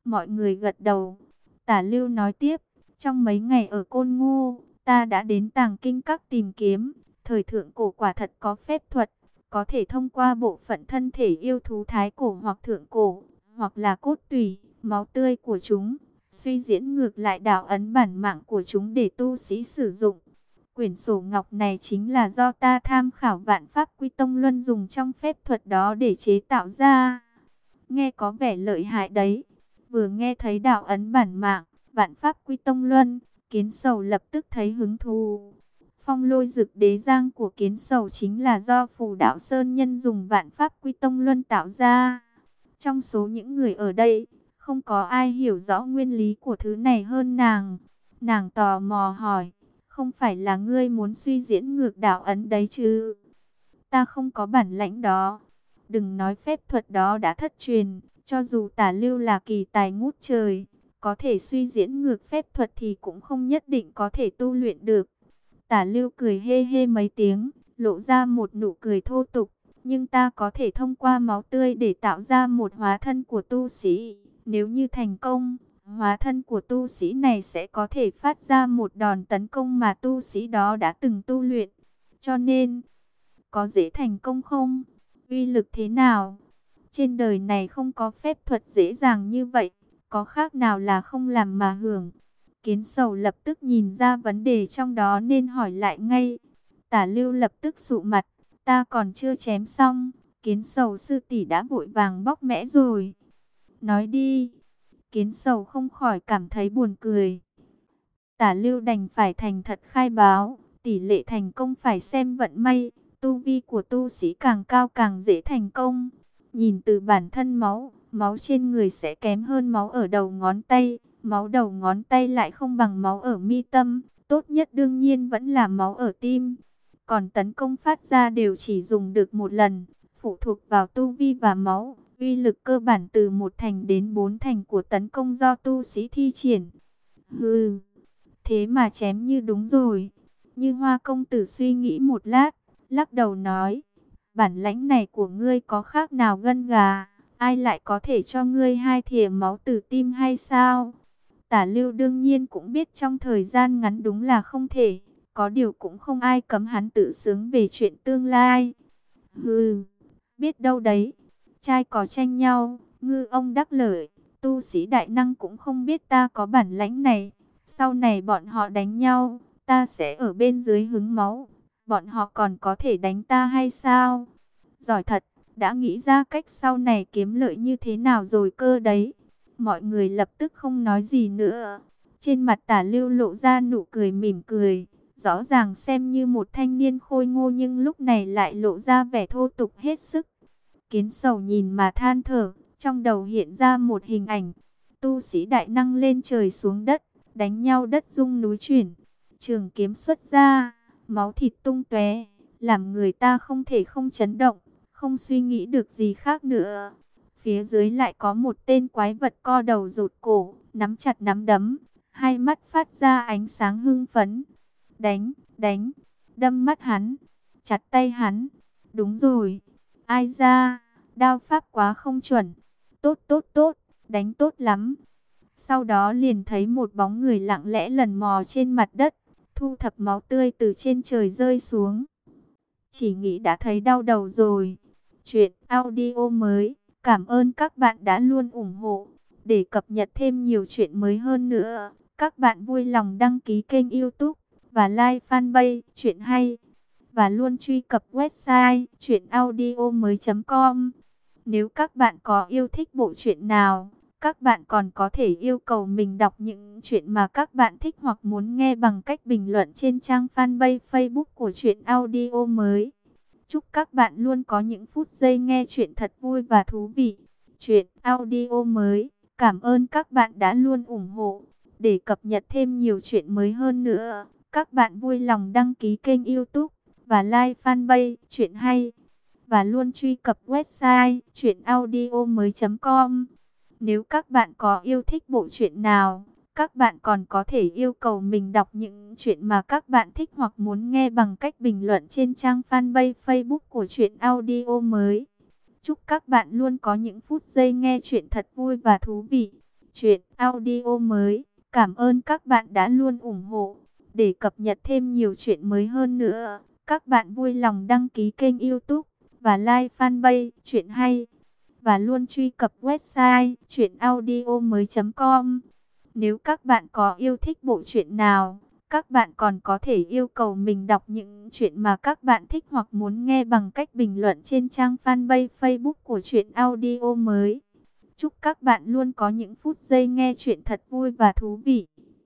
Mọi người gật đầu. Tả Lưu nói tiếp, trong mấy ngày ở Côn Ngô, ta đã đến Tàng Kinh Các tìm kiếm. Thời thượng cổ quả thật có phép thuật, có thể thông qua bộ phận thân thể yêu thú thái cổ hoặc thượng cổ, hoặc là cốt tủy, máu tươi của chúng, suy diễn ngược lại đạo ấn bản mạng của chúng để tu sĩ sử dụng. Quyển sổ ngọc này chính là do ta tham khảo Vạn Pháp Quy Tông Luân dùng trong phép thuật đó để chế tạo ra. Nghe có vẻ lợi hại đấy. Vừa nghe thấy đạo ấn bản mạng, Vạn Pháp Quy Tông Luân, Kiến Sầu lập tức thấy hứng thú. Phong Lôi Dực Đế Giang của Kiến Sầu chính là do Phù Đạo Sơn Nhân dùng Vạn Pháp Quy Tông Luân tạo ra. Trong số những người ở đây, không có ai hiểu rõ nguyên lý của thứ này hơn nàng. Nàng tò mò hỏi, không phải là ngươi muốn suy diễn ngược đạo ấn đấy chứ? Ta không có bản lãnh đó. Đừng nói phép thuật đó đã thất truyền, cho dù Tả Lưu là kỳ tài ngút trời, có thể suy diễn ngược phép thuật thì cũng không nhất định có thể tu luyện được. Tả Lưu cười hê hê mấy tiếng, lộ ra một nụ cười thô tục. Nhưng ta có thể thông qua máu tươi để tạo ra một hóa thân của tu sĩ. Nếu như thành công, hóa thân của tu sĩ này sẽ có thể phát ra một đòn tấn công mà tu sĩ đó đã từng tu luyện. Cho nên, có dễ thành công không? Uy lực thế nào? Trên đời này không có phép thuật dễ dàng như vậy, có khác nào là không làm mà hưởng. Kiến Sầu lập tức nhìn ra vấn đề trong đó nên hỏi lại ngay. Tả Lưu lập tức sụ mặt, ta còn chưa chém xong, Kiến Sầu sư tỷ đã vội vàng bóc mẽ rồi. Nói đi. Kiến Sầu không khỏi cảm thấy buồn cười. Tả Lưu đành phải thành thật khai báo, tỷ lệ thành công phải xem vận may, tu vi của tu sĩ càng cao càng dễ thành công. Nhìn từ bản thân máu, máu trên người sẽ kém hơn máu ở đầu ngón tay, máu đầu ngón tay lại không bằng máu ở mi tâm, tốt nhất đương nhiên vẫn là máu ở tim. Còn tấn công phát ra đều chỉ dùng được một lần, phụ thuộc vào tu vi và máu, uy lực cơ bản từ 1 thành đến 4 thành của tấn công do tu sĩ thi triển. Hừ, thế mà chém như đúng rồi. Như Hoa công tử suy nghĩ một lát, lắc đầu nói, bản lãnh này của ngươi có khác nào gân gà, ai lại có thể cho ngươi 2 thìa máu từ tim hay sao? Tả Lưu đương nhiên cũng biết trong thời gian ngắn đúng là không thể, có điều cũng không ai cấm hắn tự sướng về chuyện tương lai. Hừ, biết đâu đấy, trai có tranh nhau, ngư ông đắc lợi, tu sĩ đại năng cũng không biết ta có bản lãnh này. Sau này bọn họ đánh nhau, ta sẽ ở bên dưới hứng máu, bọn họ còn có thể đánh ta hay sao? Giỏi thật, đã nghĩ ra cách sau này kiếm lợi như thế nào rồi cơ đấy. Mọi người lập tức không nói gì nữa. Trên mặt Tả Lưu lộ ra nụ cười mỉm cười. Rõ ràng xem như một thanh niên khôi ngô nhưng lúc này lại lộ ra vẻ thô tục hết sức. Kiến Sầu nhìn mà than thở, trong đầu hiện ra một hình ảnh. Tu sĩ đại năng lên trời xuống đất, đánh nhau đất rung núi chuyển. Trường kiếm xuất ra, máu thịt tung tóe, làm người ta không thể không chấn động, không suy nghĩ được gì khác nữa. Phía dưới lại có một tên quái vật co đầu rụt cổ, nắm chặt nắm đấm, hai mắt phát ra ánh sáng hưng phấn. Đánh, đánh, đâm mắt hắn, chặt tay hắn. Đúng rồi, ai ra, đao pháp quá không chuẩn. Tốt tốt tốt, đánh tốt lắm. Sau đó liền thấy một bóng người lặng lẽ lần mò trên mặt đất, thu thập máu tươi từ trên trời rơi xuống. Chỉ nghĩ đã thấy đau đầu rồi. Chuyện audio mới. Cảm ơn các bạn đã luôn ủng hộ. Để cập nhật thêm nhiều chuyện mới hơn nữa, các bạn vui lòng đăng ký kênh YouTube và like fanpage Chuyện Hay. Và luôn truy cập website chuyenaudio.com. Nếu các bạn có yêu thích bộ truyện nào, các bạn còn có thể yêu cầu mình đọc những chuyện mà các bạn thích hoặc muốn nghe bằng cách bình luận trên trang fanpage Facebook của Chuyện Audio mới. Chúc các bạn luôn có những phút giây nghe chuyện thật vui và thú vị. Chuyện audio mới. Cảm ơn các bạn đã luôn ủng hộ. Để cập nhật thêm nhiều chuyện mới hơn nữa, các bạn vui lòng đăng ký kênh YouTube và like fanpage Chuyện Hay. Và luôn truy cập website chuyenaudio.com. Nếu các bạn có yêu thích bộ truyện nào, các bạn còn có thể yêu cầu mình đọc những chuyện mà các bạn thích hoặc muốn nghe bằng cách bình luận trên trang fanpage Facebook của Chuyện Audio mới. Chúc các bạn luôn có những phút giây nghe chuyện thật vui và thú vị. truyện audio mới. Cảm ơn các bạn đã luôn ủng hộ. Để cập nhật thêm nhiều chuyện mới hơn nữa, các bạn vui lòng đăng ký kênh YouTube và like fanpage Chuyện Hay, và luôn truy cập website chuyenaudio.com. Nếu các bạn có yêu thích bộ truyện nào, các bạn còn có thể yêu cầu mình đọc những chuyện mà các bạn thích hoặc muốn nghe bằng cách bình luận trên trang fanpage Facebook của Chuyện Audio mới. Chúc các bạn luôn có những phút giây nghe chuyện thật vui và thú vị.